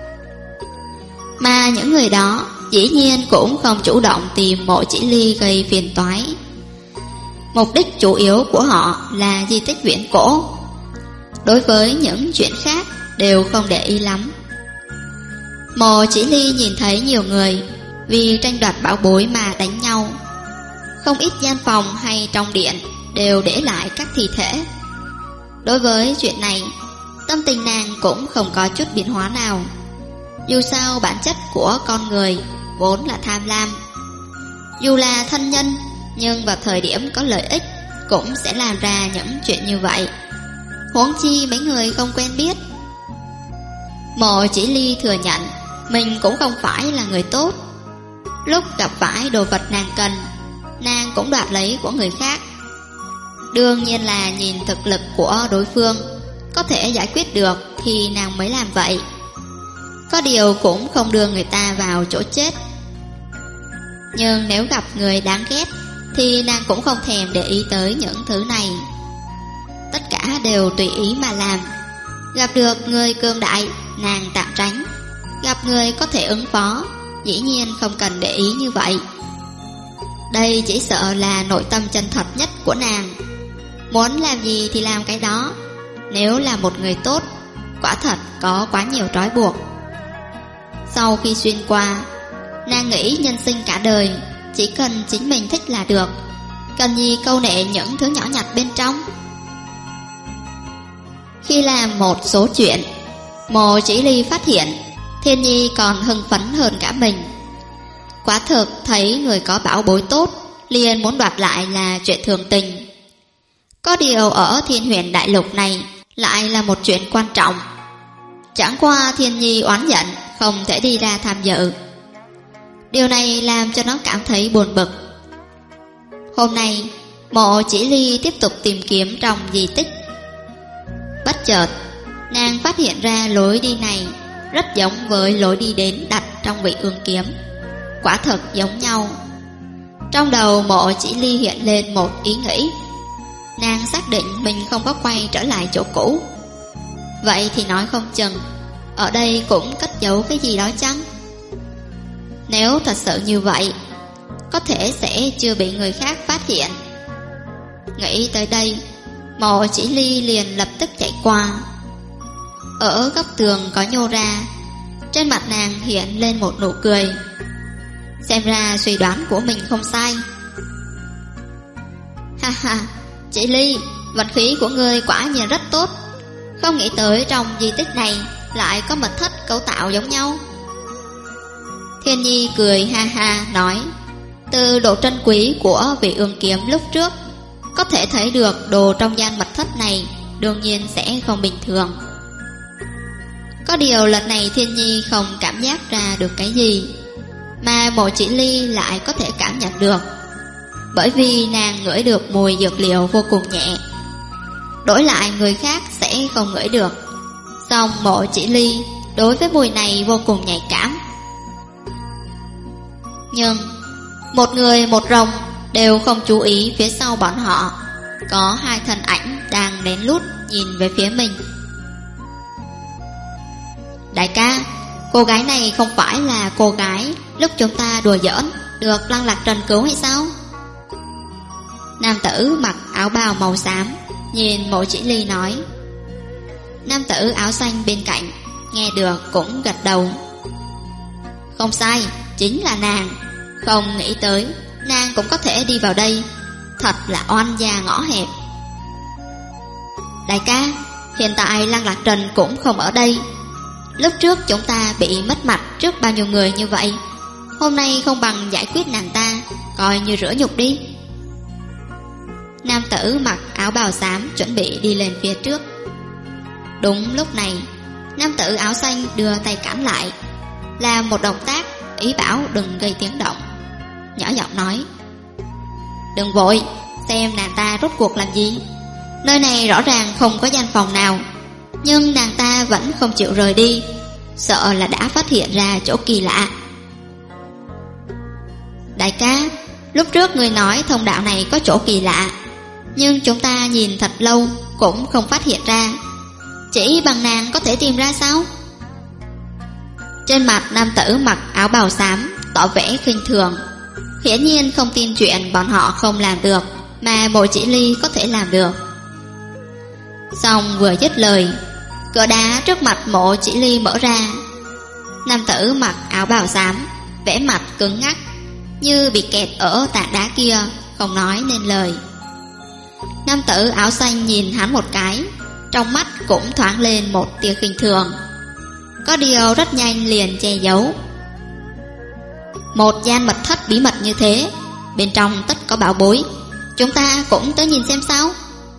Mà những người đó dĩ nhiên cũng không chủ động tìm Mộ Chỉ Ly gây phiền toái. Mục đích chủ yếu của họ là di tích viễn cổ. Đối với những chuyện khác đều không để ý lắm. Mộ Chỉ Ly nhìn thấy nhiều người vì tranh đoạt bảo bối mà đánh nhau. Không ít gian phòng hay trong điện đều để lại các thi thể. Đối với chuyện này, tâm tình nàng cũng không có chút biến hóa nào. Dù sao bản chất của con người vốn là tham lam. Dù là thân nhân, nhưng vào thời điểm có lợi ích cũng sẽ làm ra những chuyện như vậy. Huống chi mấy người không quen biết. Mộ Chỉ Ly thừa nhận mình cũng không phải là người tốt. Lúc gặp phải đồ vật nàng cần, nàng cũng đoạt lấy của người khác. Đương nhiên là nhìn thực lực của đối phương có thể giải quyết được thì nàng mới làm vậy. Có điều cũng không đưa người ta vào chỗ chết. Nhưng nếu gặp người đáng ghét thì nàng cũng không thèm để ý tới những thứ này. Tất cả đều tùy ý mà làm. Gặp được người cường đại, nàng tạm tránh. Gặp người có thể ứng phó, dĩ nhiên không cần để ý như vậy. Đây chỉ sợ là nội tâm chân thật nhất của nàng. Muốn làm gì thì làm cái đó. Nếu là một người tốt, quả thật có quá nhiều trói buộc. Sau khi xuyên qua, nàng nghĩ nhân sinh cả đời chỉ cần chính mình thích là được, cần gì câu nệ những thứ nhỏ nhặt bên trong. Khi làm một số chuyện, Mộ Chỉ Ly phát hiện Thiên Nhi còn hưng phấn hơn cả mình. Quả thực thấy người có bảo bối tốt liền muốn đoạt lại là chuyện thường tình. Có điều ở Thiên Huyền Đại Lục này lại là một chuyện quan trọng. Chẳng qua Thiên Nhi oán giận không thể đi ra tham dự. Điều này làm cho nó cảm thấy buồn bực. Hôm nay Mộ Chỉ Ly tiếp tục tìm kiếm trong di tích. Bất chợt nàng phát hiện ra lối đi này rất giống với lối đi đến đặt trong vị ương kiếm. Quả thật giống nhau. Trong đầu Mộ Chỉ Ly hiện lên một ý nghĩ. Nàng xác định mình không có quay trở lại chỗ cũ. Vậy thì nói không chừng ở đây cũng cất giấu cái gì đó chăng? Nếu thật sự như vậy, có thể sẽ chưa bị người khác phát hiện. Nghĩ tới đây, Mộ Chỉ Ly liền lập tức chạy qua. Ở góc tường có nhô ra, trên mặt nàng hiện lên một nụ cười. Xem ra suy đoán của mình không sai. Ha ha, Chỉ Ly, vận khí của ngươi quả nhiên rất tốt. Không nghĩ tới trong di tích này lại có mật thất cấu tạo giống nhau. Thiên Nhi cười ha ha nói, từ độ trân quý của vị ương kiếm lúc trước, có thể thấy được đồ trong gian mật thất này đương nhiên sẽ không bình thường. Có điều lần này Thiên Nhi không cảm giác ra được cái gì, mà Mộ Chỉ Ly lại có thể cảm nhận được. bởi vì nàng ngửi được mùi dược liệu vô cùng nhẹ. Đổi lại người khác sẽ không ngửi được, song Mộ Chỉ Ly đối với mùi này vô cùng nhạy cảm. Nhưng một người một rồng đều không chú ý phía sau bọn họ có hai thân ảnh đang lén lút nhìn về phía mình. Đại ca, cô gái này không phải là cô gái lúc chúng ta đùa giỡn được Lăng Lạc Trần cứu hay sao? Nam tử mặc áo bào màu xám nhìn Mộ Chỉ Ly nói. Nam tử áo xanh bên cạnh nghe được cũng gật đầu. Không sai, chính là nàng. Không nghĩ tới nàng cũng có thể đi vào đây, thật là oan gia ngõ hẹp. Đại ca, hiện tại Lăng Lạc Trần cũng không ở đây. Lúc trước chúng ta bị mất mặt trước bao nhiêu người như vậy, hôm nay không bằng giải quyết nàng ta, coi như rửa nhục đi. Nam tử mặc áo bào xám chuẩn bị đi lên phía trước. Đúng lúc này, nam tử áo xanh đưa tay cản lại, làm một động tác ý bảo đừng gây tiếng động, nhỏ giọng nói. Đừng vội, xem nàng ta rốt cuộc làm gì. Nơi này rõ ràng không có gian phòng nào, nhưng nàng ta vẫn không chịu rời đi, sợ là đã phát hiện ra chỗ kỳ lạ. Đại ca, lúc trước người nói thông đạo này có chỗ kỳ lạ, nhưng chúng ta nhìn thật lâu cũng không phát hiện ra. Chỉ bằng nàng có thể tìm ra sao? Trên mặt nam tử mặc áo bào xám tỏ vẻ khinh thường, hiển nhiên không tin chuyện bọn họ không làm được mà Mộ Chỉ Ly có thể làm được. Xong vừa dứt lời, cửa đá trước mặt Mộ Chỉ Ly mở ra. Nam tử mặc áo bào xám vẻ mặt cứng ngắc, như bị kẹt ở tảng đá kia, không nói nên lời. Nam tử áo xanh nhìn hắn một cái, trong mắt cũng thoáng lên một tia khinh thường. Có điều rất nhanh liền che giấu. Một gian mật thất bí mật như thế, bên trong tất có bảo bối, chúng ta cũng tới nhìn xem sao.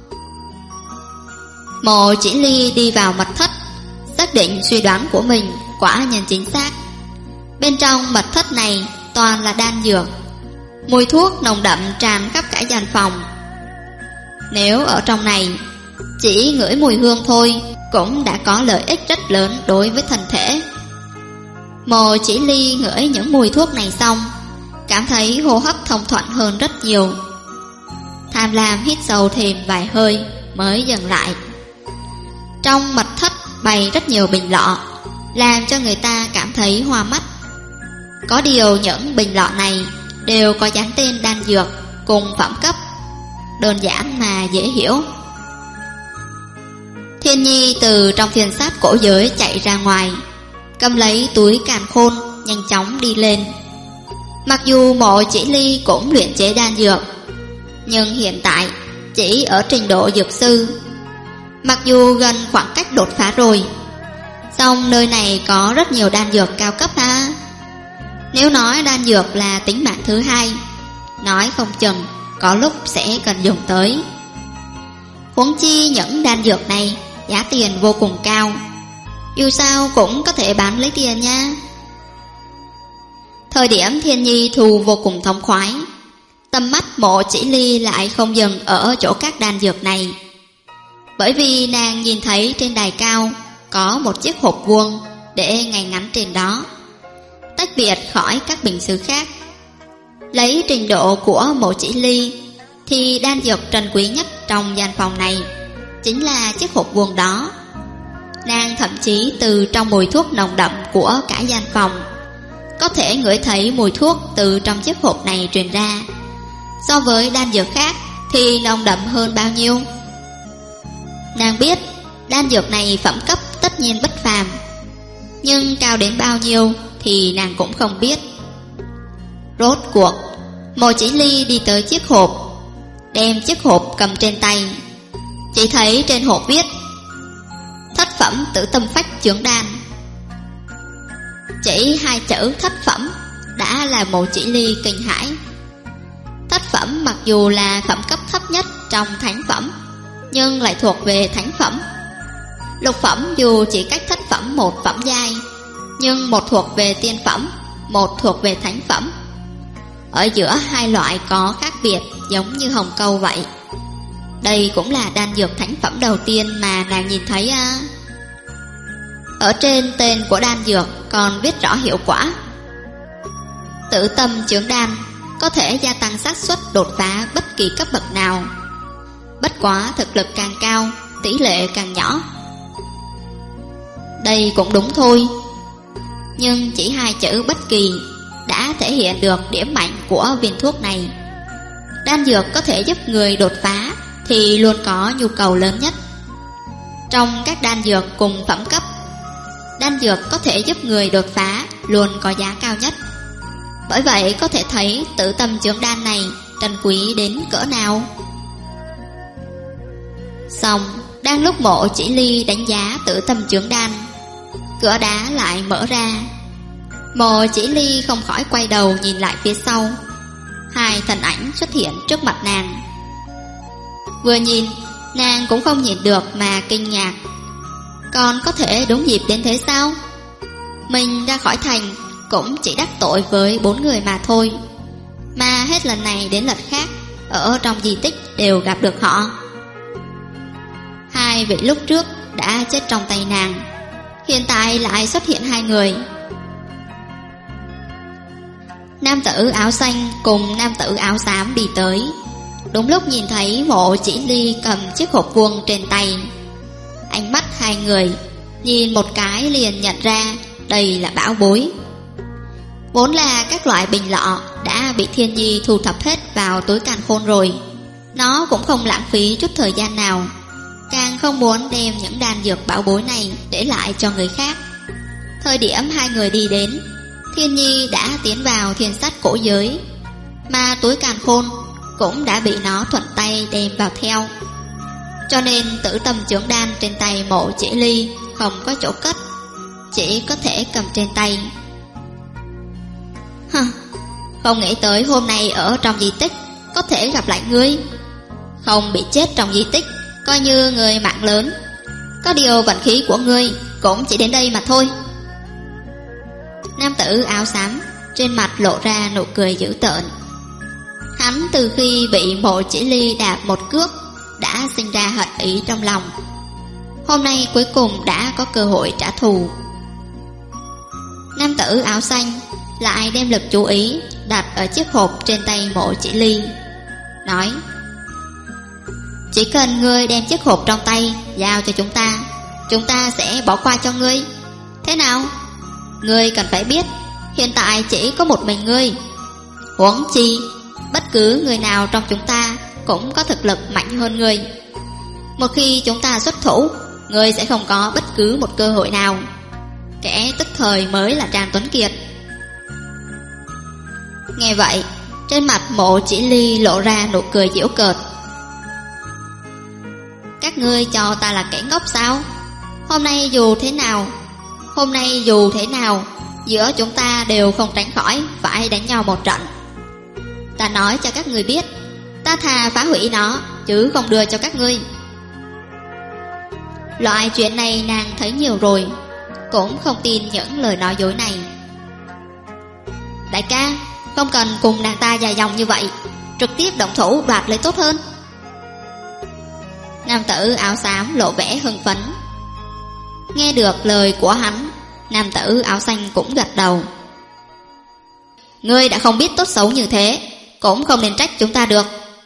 Mộ Chỉ Ly đi vào mật thất, xác định suy đoán của mình quả nhiên chính xác. Bên trong mật thất này toàn là đan dược, mùi thuốc nồng đậm tràn khắp cả gian phòng. Nếu ở trong này chỉ ngửi mùi hương thôi cũng đã có lợi ích rất lớn đối với thân thể. Mộ Chỉ Ly ngửi những mùi thuốc này xong, cảm thấy hô hấp thông thuận hơn rất nhiều. Tham lam hít sâu thêm vài hơi mới dừng lại. Trong mật thất bày rất nhiều bình lọ, làm cho người ta cảm thấy hoa mắt. Có điều những bình lọ này đều có dán tên đan dược cùng phẩm cấp, đơn giản mà dễ hiểu. Thiên Nhi từ trong thiên sát cổ giới chạy ra ngoài, cầm lấy túi càn khôn, nhanh chóng đi lên. Mặc dù Mộ Chỉ Ly cũng luyện chế đan dược, nhưng hiện tại chỉ ở trình độ dược sư. Mặc dù gần khoảng cách đột phá rồi, song nơi này có rất nhiều đan dược cao cấp ha. Nếu nói đan dược là tính mạng thứ hai, nói không chừng có lúc sẽ cần dùng tới. Huống chi những đan dược này giá tiền vô cùng cao, dù sao cũng có thể bán lấy tiền nha. Thời điểm Thiên Nhi thu vô cùng thống khoái, tầm mắt Mộ Chỉ Ly lại không dừng ở chỗ các đan dược này, bởi vì nàng nhìn thấy trên đài cao có một chiếc hộp vuông để ngay ngắn trên đó, tách biệt khỏi các bình sứ khác. Lấy trình độ của Mộ Chỉ Ly thì đan dược trân quý nhất trong gian phòng này chính là chiếc hộp vuông đó. Nàng thậm chí từ trong mùi thuốc nồng đậm của cả gian phòng có thể ngửi thấy mùi thuốc từ trong chiếc hộp này truyền ra. So với đan dược khác thì nồng đậm hơn bao nhiêu. Nàng biết đan dược này phẩm cấp tất nhiên bất phàm, nhưng cao đến bao nhiêu thì nàng cũng không biết. Rốt cuộc Mộ Chỉ Ly đi tới chiếc hộp, đem chiếc hộp cầm trên tay. Chỉ thấy trên hộp viết thất phẩm tử tâm phách chướng đan. Chỉ hai chữ thất phẩm đã là Mộ Chỉ Ly kinh hãi. Thất phẩm mặc dù là phẩm cấp thấp nhất trong thánh phẩm, nhưng lại thuộc về thánh phẩm. Lục phẩm dù chỉ cách thất phẩm một phẩm giai, nhưng một thuộc về tiên phẩm, một thuộc về thánh phẩm. ở giữa hai loại có khác biệt giống như hồng câu vậy. Đây cũng là đan dược thánh phẩm đầu tiên mà nàng nhìn thấy à. Ở trên tên của đan dược còn viết rõ hiệu quả. Tử tâm chướng đan có thể gia tăng xác suất đột phá bất kỳ cấp bậc nào. Bất quá thực lực càng cao, tỷ lệ càng nhỏ. Đây cũng đúng thôi, nhưng chỉ hai chữ bất kỳ đã thể hiện được điểm mạnh của viên thuốc này. Đan dược có thể giúp người đột phá thì luôn có nhu cầu lớn nhất. Trong các đan dược cùng phẩm cấp, đan dược có thể giúp người đột phá luôn có giá cao nhất. Bởi vậy có thể thấy tử tâm chướng đan này trân quý đến cỡ nào. Xong, đang lúc Mộ Chỉ Ly đánh giá tử tâm chướng đan, cửa đá lại mở ra. Mộ Chỉ Ly không khỏi quay đầu nhìn lại phía sau. Hai thân ảnh xuất hiện trước mặt nàng. Vừa nhìn, nàng cũng không nhìn được mà kinh ngạc. Còn có thể đúng dịp đến thế sao? Mình ra khỏi thành cũng chỉ đắc tội với 4 người mà thôi, mà hết lần này đến lần khác ở trong di tích đều gặp được họ. Hai vị lúc trước đã chết trong tay nàng, hiện tại lại xuất hiện hai người. Nam tử áo xanh cùng nam tử áo xám đi tới, đúng lúc nhìn thấy Mộ Chỉ Ly cầm chiếc hộp vuông trên tay. Ánh mắt hai người nhìn một cái liền nhận ra đây là bảo bối. Vốn là các loại bình lọ đã bị Thiên Nhi thu thập hết vào túi càn khôn rồi. Nó cũng không lãng phí chút thời gian nào, càng không muốn đem những đan dược bảo bối này để lại cho người khác. Thời điểm hai người đi đến, Thiên Nhi đã tiến vào thiên sát cổ giới, mà túi càn khôn cũng đã bị nó thuận tay đem vào theo. Cho nên tử tâm chướng đan trên tay Mộ Chỉ Ly không có chỗ cất, chỉ có thể cầm trên tay. Không nghĩ tới hôm nay ở trong di tích có thể gặp lại ngươi. Không bị chết trong di tích coi như người mạng lớn. Có điều vận khí của ngươi cũng chỉ đến đây mà thôi. Nam tử áo xám trên mặt lộ ra nụ cười dữ tợn. Hắn từ khi bị Mộ Chỉ Ly đạp một cước đã sinh ra hận ý trong lòng. Hôm nay cuối cùng đã có cơ hội trả thù. Nam tử áo xanh lại đem lực chú ý đặt ở chiếc hộp trên tay Mộ Chỉ Ly, nói: chỉ cần ngươi đem chiếc hộp trong tay giao cho chúng ta sẽ bỏ qua cho ngươi. Thế nào? Ngươi cần phải biết, hiện tại chỉ có một mình ngươi. Huống chi, bất cứ người nào trong chúng ta cũng có thực lực mạnh hơn ngươi. Một khi chúng ta xuất thủ, ngươi sẽ không có bất cứ một cơ hội nào. Kẻ tức thời mới là Tràn Tuấn Kiệt. Nghe vậy, trên mặt Mộ Chỉ Ly lộ ra nụ cười giễu cợt. Các ngươi cho ta là kẻ ngốc sao? Hôm nay dù thế nào, giữa chúng ta đều không tránh khỏi phải đánh nhau một trận. Ta nói cho các ngươi biết, ta thà phá hủy nó chứ không đưa cho các ngươi. Loại chuyện này nàng thấy nhiều rồi, cũng không tin những lời nói dối này. Đại ca, không cần cùng nàng ta dài dòng như vậy, trực tiếp động thủ đoạt lấy tốt hơn. Nam tử áo xám lộ vẻ hưng phấn. Nghe được lời của hắn, nam tử áo xanh cũng gật đầu. Ngươi đã không biết tốt xấu như thế, cũng không nên trách chúng ta được.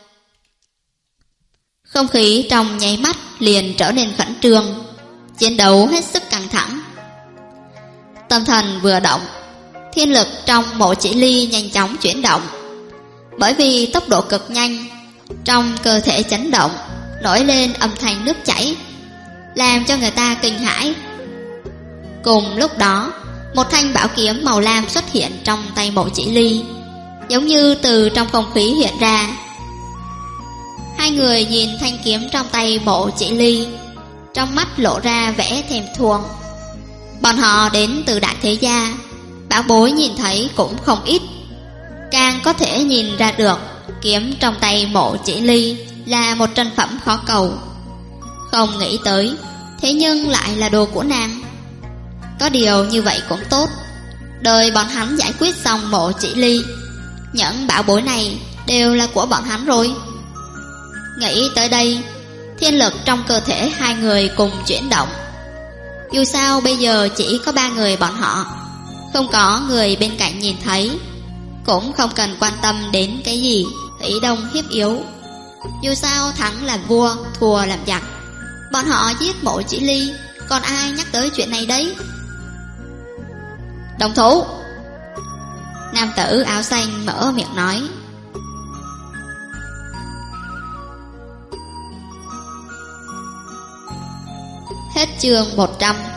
Không khí trong nháy mắt liền trở nên khẩn trương, chiến đấu hết sức căng thẳng. Tâm thần vừa động, thiên lực trong Mộ Chỉ Ly nhanh chóng chuyển động. Bởi vì tốc độ cực nhanh, trong cơ thể chấn động, nổi lên âm thanh nước chảy, làm cho người ta kinh hãi. Cùng lúc đó, một thanh bảo kiếm màu lam xuất hiện trong tay Mộ Chỉ Ly, giống như từ trong không khí hiện ra. Hai người nhìn thanh kiếm trong tay Mộ Chỉ Ly, trong mắt lộ ra vẻ thèm thuồng. Bọn họ đến từ Đại Thế Gia, bảo bối nhìn thấy cũng không ít, càng có thể nhìn ra được kiếm trong tay Mộ Chỉ Ly là một trân phẩm khó cầu. Không nghĩ tới, thế nhưng lại là đồ của nàng. Có điều như vậy cũng tốt, đợi bọn hắn giải quyết xong Mộ Chỉ Ly, Những bảo bối này đều là của bọn hắn rồi. Nghĩ tới đây, thiên lực trong cơ thể hai người cùng chuyển động. Dù sao bây giờ chỉ có 3 người bọn họ, không có người bên cạnh nhìn thấy, cũng không cần quan tâm đến cái gì Thủy Đông hiếp yếu. Dù sao thắng làm vua, thua làm giặc. Bọn họ giết Mộ Chỉ Ly, còn ai nhắc tới chuyện này đấy? Đồng thủ! Nam tử áo xanh mở miệng nói. Hết chương 100.